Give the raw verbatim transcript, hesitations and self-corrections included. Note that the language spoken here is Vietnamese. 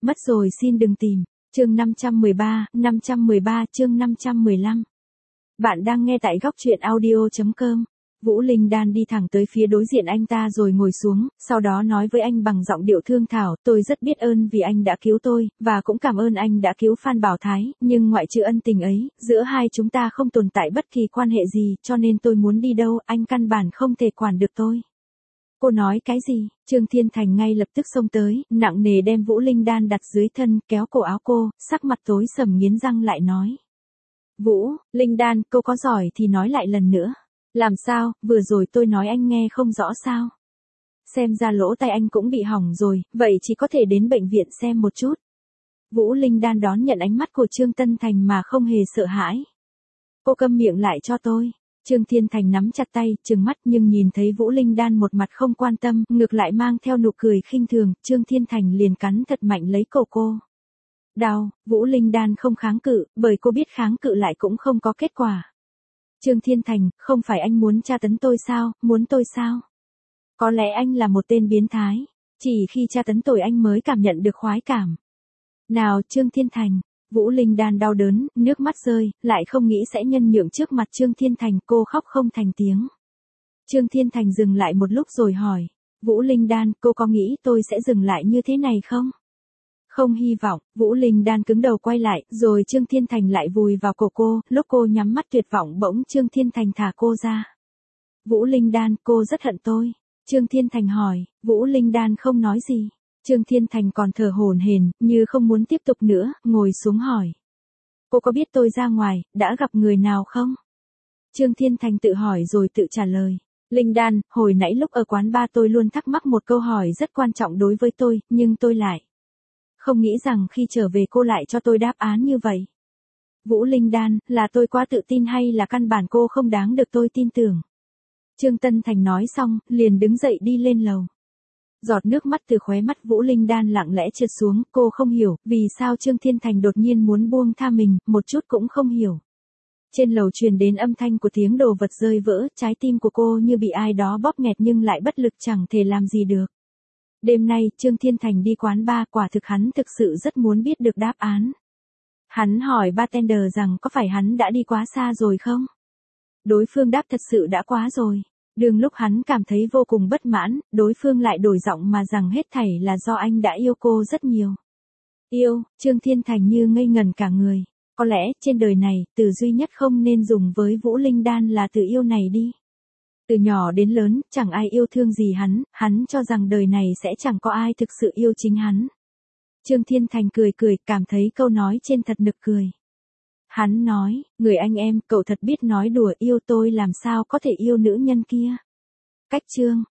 Mất rồi xin đừng tìm. Chương năm trăm mười ba, năm trăm mười ba chương năm trăm mười lăm. Bạn đang nghe tại góc truyện audio chấm com. Vũ Linh Đan đi thẳng tới phía đối diện anh ta rồi ngồi xuống, sau đó nói với anh bằng giọng điệu thương thảo, tôi rất biết ơn vì anh đã cứu tôi, và cũng cảm ơn anh đã cứu Phan Bảo Thái, nhưng ngoại trừ ân tình ấy, giữa hai chúng ta không tồn tại bất kỳ quan hệ gì, cho nên tôi muốn đi đâu, anh căn bản không thể quản được tôi. Cô nói cái gì? Trương Thiên Thành ngay lập tức xông tới, nặng nề đem Vũ Linh Đan đặt dưới thân, kéo cổ áo cô, sắc mặt tối sầm nghiến răng lại nói. Vũ, Linh Đan, cô có giỏi thì nói lại lần nữa. Làm sao, vừa rồi tôi nói anh nghe không rõ sao? Xem ra lỗ tai anh cũng bị hỏng rồi, vậy chỉ có thể đến bệnh viện xem một chút. Vũ Linh Đan đón nhận ánh mắt của Trương Tân Thành mà không hề sợ hãi. Cô câm miệng lại cho tôi. Trương Thiên Thành nắm chặt tay, trừng mắt nhưng nhìn thấy Vũ Linh Đan một mặt không quan tâm, ngược lại mang theo nụ cười khinh thường, Trương Thiên Thành liền cắn thật mạnh lấy cổ cô. Đau, Vũ Linh Đan không kháng cự, bởi cô biết kháng cự lại cũng không có kết quả. Trương Thiên Thành, không phải anh muốn tra tấn tôi sao, muốn tôi sao? Có lẽ anh là một tên biến thái, chỉ khi tra tấn tôi anh mới cảm nhận được khoái cảm. Nào Trương Thiên Thành. Vũ Linh Đan đau đớn, nước mắt rơi, lại không nghĩ sẽ nhân nhượng trước mặt Trương Thiên Thành, cô khóc không thành tiếng. Trương Thiên Thành dừng lại một lúc rồi hỏi, Vũ Linh Đan, cô có nghĩ tôi sẽ dừng lại như thế này không? Không hy vọng. Vũ Linh Đan cứng đầu quay lại, rồi Trương Thiên Thành lại vùi vào cổ cô, lúc cô nhắm mắt tuyệt vọng bỗng Trương Thiên Thành thả cô ra. Vũ Linh Đan, cô rất hận tôi. Trương Thiên Thành hỏi, Vũ Linh Đan không nói gì. Trương Thiên Thành còn thở hổn hển, như không muốn tiếp tục nữa, ngồi xuống hỏi. Cô có biết tôi ra ngoài, đã gặp người nào không? Trương Thiên Thành tự hỏi rồi tự trả lời. Linh Đan, hồi nãy lúc ở quán bar tôi luôn thắc mắc một câu hỏi rất quan trọng đối với tôi, nhưng tôi lại không nghĩ rằng khi trở về cô lại cho tôi đáp án như vậy. Vũ Linh Đan, là tôi quá tự tin hay là căn bản cô không đáng được tôi tin tưởng? Trương Tân Thành nói xong, liền đứng dậy đi lên lầu. Giọt nước mắt từ khóe mắt Vũ Linh Đan lặng lẽ trượt xuống, cô không hiểu, vì sao Trương Thiên Thành đột nhiên muốn buông tha mình, một chút cũng không hiểu. Trên lầu truyền đến âm thanh của tiếng đồ vật rơi vỡ, trái tim của cô như bị ai đó bóp nghẹt nhưng lại bất lực chẳng thể làm gì được. Đêm nay, Trương Thiên Thành đi quán bar, quả thực hắn thực sự rất muốn biết được đáp án. Hắn hỏi bartender rằng có phải hắn đã đi quá xa rồi không? Đối phương đáp thật sự đã quá rồi. Đường lúc hắn cảm thấy vô cùng bất mãn, đối phương lại đổi giọng mà rằng hết thảy là do anh đã yêu cô rất nhiều. Yêu, Trương Thiên Thành như ngây ngần cả người. Có lẽ, trên đời này, từ duy nhất không nên dùng với Vũ Linh Đan là từ yêu này đi. Từ nhỏ đến lớn, chẳng ai yêu thương gì hắn, hắn cho rằng đời này sẽ chẳng có ai thực sự yêu chính hắn. Trương Thiên Thành cười cười, cảm thấy câu nói trên thật nực cười. Hắn nói, người anh em, cậu thật biết nói đùa, yêu tôi làm sao có thể yêu nữ nhân kia. Cách chương.